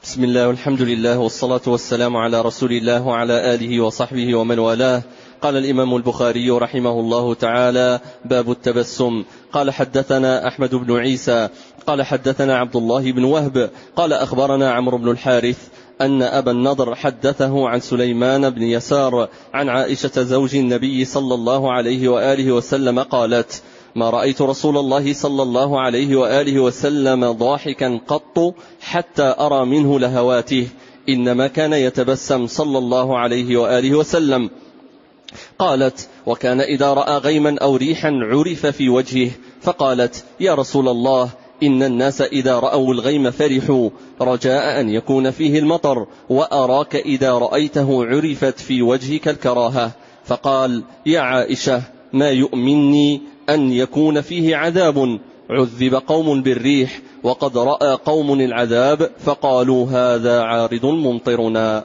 بسم الله والحمد لله والصلاة والسلام على رسول الله وعلى آله وصحبه ومن والاه. قال الإمام البخاري رحمه الله تعالى: باب التبسم. قال حدثنا أحمد بن عيسى قال حدثنا عبد الله بن وهب قال أخبرنا عمرو بن الحارث أن أبا النضر حدثه عن سليمان بن يسار عن عائشة زوج النبي صلى الله عليه وآله وسلم قالت: ما رأيت رسول الله صلى الله عليه وآله وسلم ضاحكا قط حتى أرى منه لهواته، إنما كان يتبسم صلى الله عليه وآله وسلم. قالت: وكان إذا رأى غيما أو ريحا عرف في وجهه، فقالت: يا رسول الله، إن الناس إذا رأوا الغيم فرحوا رجاء أن يكون فيه المطر، وأراك إذا رأيته عرفت في وجهك الكراهة. فقال: يا عائشة، ما يؤمنني أن يكون فيه عذاب، عذب قوم بالريح وقد رأى قوم العذاب فقالوا هذا عارض ممطرنا.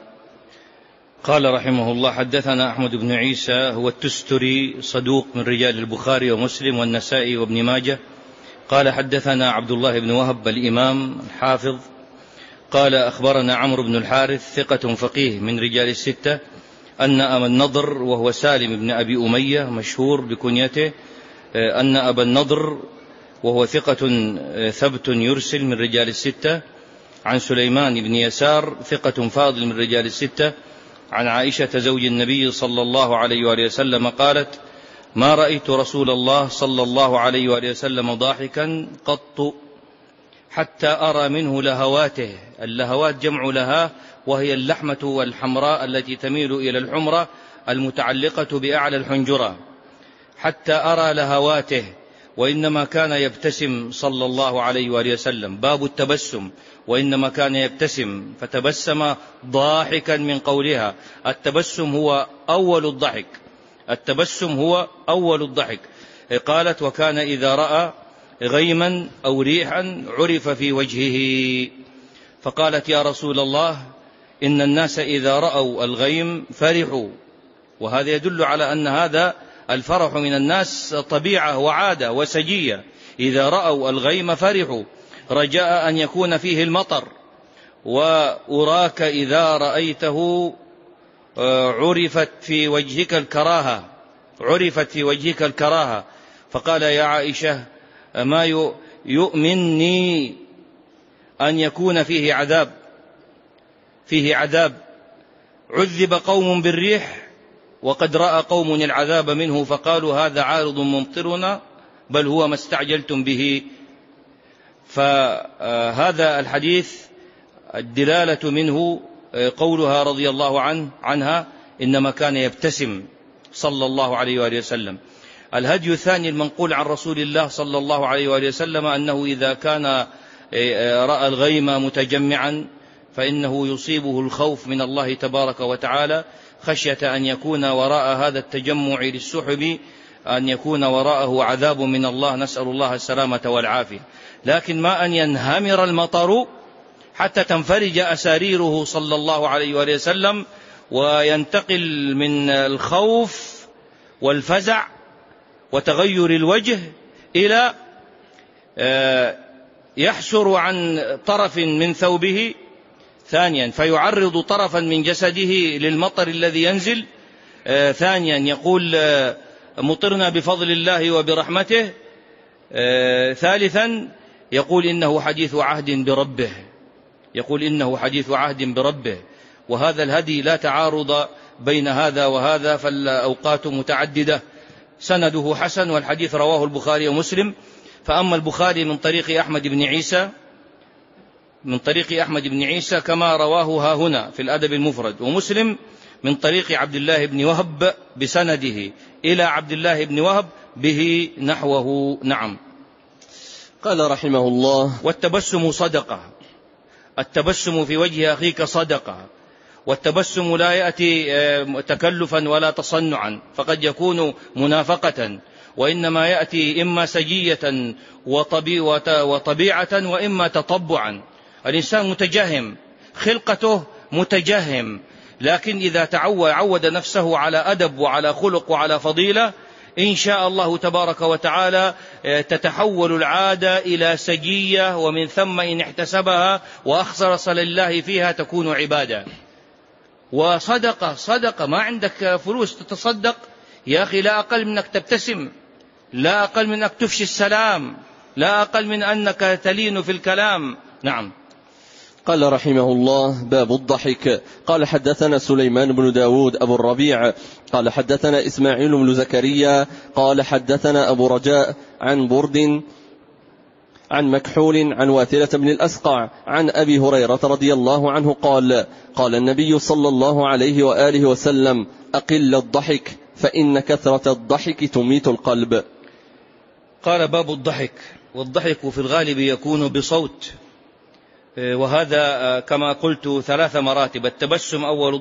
قال رحمه الله: حدثنا أحمد بن عيسى هو التستري، صدوق من رجال البخاري ومسلم والنسائي وابن ماجه. قال حدثنا عبد الله بن وهب الإمام الحافظ قال أخبرنا عمرو بن الحارث ثقة فقيه من رجال الستة أن أبا النضر وهو سالم بن أبي أمية مشهور بكنيته، أن أبا النضر وهو ثقة ثبت يرسل من رجال الستة، عن سليمان بن يسار ثقة فاضل من رجال الستة، عن عائشة زوج النبي صلى الله عليه وآله وسلم قالت: ما رأيت رسول الله صلى الله عليه وآله وسلم ضاحكا قط حتى أرى منه لهواته. اللهوات جمع لها، وهي اللحمة والحمراء التي تميل إلى الحمرة المتعلقة بأعلى الحنجرة، حتى أرى لهواته، وإنما كان يبتسم صلى الله عليه وآله وسلم. باب التبسم، وإنما كان يبتسم فتبسم ضاحكا من قولها. التبسم هو أول الضحك، التبسم هو أول الضحك. قالت: وكان إذا رأى غيما أو ريحا عرف في وجهه. فقالت: يا رسول الله، إن الناس إذا رأوا الغيم فرحوا. وهذا يدل على أن هذا الفرح من الناس طبيعة وعادة وسجية. إذا رأوا الغيم فرحوا رجاء أن يكون فيه المطر، وأراك إذا رأيته عرفت في وجهك الكراهة، عرفت في وجهك الكراهة. فقال: يا عائشة، ما يؤمنني أن يكون فيه عذاب، فيه عذاب، عذب قوم بالريح وقد رأى قوم العذاب منه فقالوا هذا عارض ممطرنا، بل هو ما استعجلتم به. فهذا الحديث الدلالة منه قولها رضي الله عنها: إنما كان يبتسم صلى الله عليه وآله وسلم. الهدي الثاني المنقول عن رسول الله صلى الله عليه وآله وسلم أنه إذا كان رأى الغيم متجمعا فإنه يصيبه الخوف من الله تبارك وتعالى، خشية أن يكون وراء هذا التجمع للسحب أن يكون وراءه عذاب من الله، نسأل الله السلامة والعافية. لكن ما أن ينهمر المطر حتى تنفرج أساريره صلى الله عليه وآله وسلم، وينتقل من الخوف والفزع وتغير الوجه إلى يحسر عن طرف من ثوبه ثانيا فيعرض طرفا من جسده للمطر الذي ينزل، ثانيا يقول مطرنا بفضل الله وبرحمته، ثالثا يقول إنه حديث عهد بربه، يقول إنه حديث عهد بربه. وهذا الهدي لا تعارض بين هذا وهذا، فالأوقات متعددة. سنده حسن، والحديث رواه البخاري ومسلم. فأما البخاري من طريق أحمد بن عيسى، من طريق أحمد بن عيسى كما رواه ها هنا في الأدب المفرد، ومسلم من طريق عبد الله بن وهب بسنده إلى عبد الله بن وهب به نحوه. نعم. قال رحمه الله: والتبسم صدقة، التبسم في وجه أخيك صدقة، والتبسم لا يأتي تكلفا ولا تصنعا، فقد يكون منافقة، وإنما يأتي إما سجية وطبيعة وإما تطبعا. الإنسان متجهم، خلقته متجهم، لكن إذا عود نفسه على أدب وعلى خلق وعلى فضيلة إن شاء الله تبارك وتعالى تتحول العادة إلى سجية، ومن ثم إن احتسبها وأخلص لله فيها تكون عبادة. وصدقة ما عندك فلوس تتصدق يا أخي، لا أقل من أنك تبتسم، لا أقل من أنك تفشي السلام، لا أقل من أنك تلين في الكلام. نعم. قال رحمه الله: باب الضحك. قال حدثنا سليمان بن داود أبو الربيع قال حدثنا إسماعيل بن زكريا قال حدثنا أبو رجاء عن برد عن مكحول عن واثلة بن الأسقع عن أبي هريرة رضي الله عنه قال: قال النبي صلى الله عليه وآله وسلم: أقل الضحك فإن كثرة الضحك تميت القلب. قال: باب الضحك. والضحك في الغالب يكون بصوت، وهذا كما قلت 3 مراتب. التبسم أول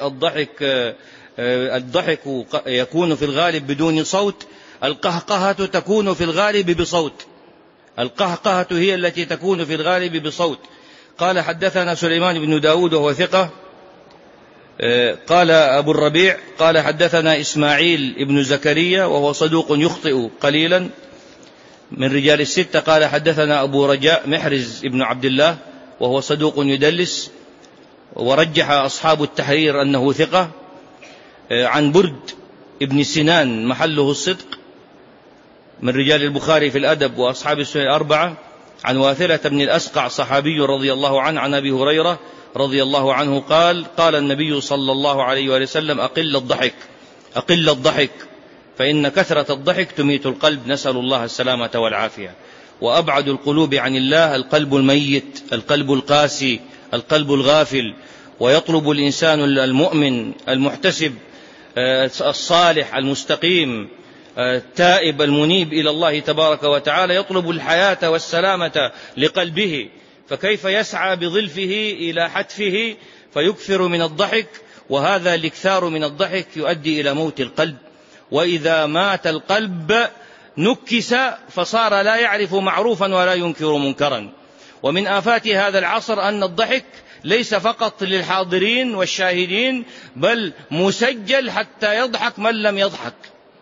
الضحك يكون في الغالب بدون صوت. القهقهة تكون في الغالب بصوت. القهقهة هي التي تكون في الغالب بصوت. قال حدثنا سليمان بن داود وهو ثقة. قال أبو الربيع قال حدثنا إسماعيل بن زكريا وهو صدوق يخطئ قليلا من رجال الستة. قال حدثنا أبو رجاء محرز بن عبد الله وهو صدوق يدلس، ورجح أصحاب التحرير أنه ثقة. عن برد ابن سنان محله الصدق من رجال البخاري في الأدب وأصحاب السنن 4. عن واثلة بن الأسقع صحابي رضي الله عنه عن أبي هريرة رضي الله عنه قال: قال النبي صلى الله عليه وسلم: أقل الضحك فإن كثرة الضحك تميت القلب. نسأل الله السلامة والعافية. وأبعد القلوب عن الله القلب الميت، القلب القاسي، القلب الغافل. ويطلب الإنسان المؤمن المحتسب الصالح المستقيم التائب المنيب إلى الله تبارك وتعالى، يطلب الحياة والسلامة لقلبه، فكيف يسعى بظلفه إلى حتفه فيكثر من الضحك؟ وهذا الاكثار من الضحك يؤدي إلى موت القلب. وإذا مات القلب نكس فصار لا يعرف معروفا ولا ينكر منكرا. ومن آفات هذا العصر أن الضحك ليس فقط للحاضرين والشاهدين، بل مسجل حتى يضحك من لم يضحك،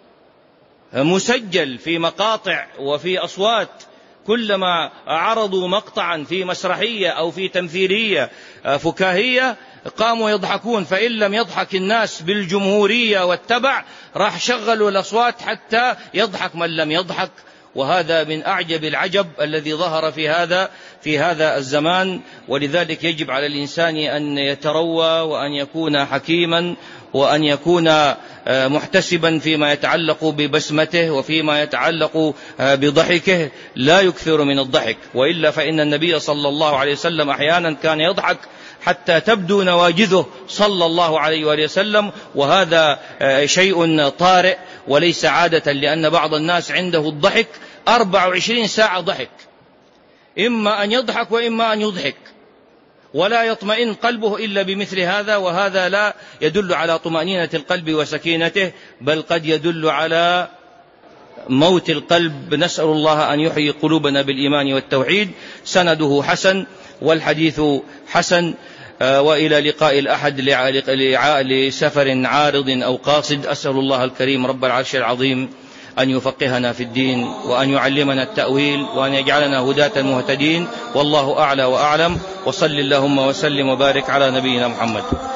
مسجل في مقاطع وفي أصوات. كلما عرضوا مقطعا في مسرحية أو في تمثيلية فكاهية قاموا يضحكون، فإن لم يضحك الناس بالجمهورية والتبع راح شغلوا الأصوات حتى يضحك من لم يضحك. وهذا من أعجب العجب الذي ظهر في هذا الزمان. ولذلك يجب على الإنسان أن يتروى وأن يكون حكيما وأن يكون محتسبا فيما يتعلق ببسمته وفيما يتعلق بضحكه، لا يكثر من الضحك. وإلا فإن النبي صلى الله عليه وسلم أحيانا كان يضحك حتى تبدو نواجذه صلى الله عليه وسلم، وهذا شيء طارئ وليس عادة، لأن بعض الناس عنده الضحك 24 ساعة ضحك، إما أن يضحك وإما أن يضحك، ولا يطمئن قلبه إلا بمثل هذا. وهذا لا يدل على طمأنينة القلب وسكينته، بل قد يدل على موت القلب. نسأل الله أن يحيي قلوبنا بالإيمان والتوحيد. سنده حسن والحديث حسن. وإلى لقاء الأحد لسفر عارض أو قاصد. أسأل الله الكريم رب العرش العظيم أن يفقهنا في الدين وأن يعلمنا التأويل وأن يجعلنا هداة مهتدين، والله أعلى وأعلم. وصل اللهم وسلم وبارك على نبينا محمد.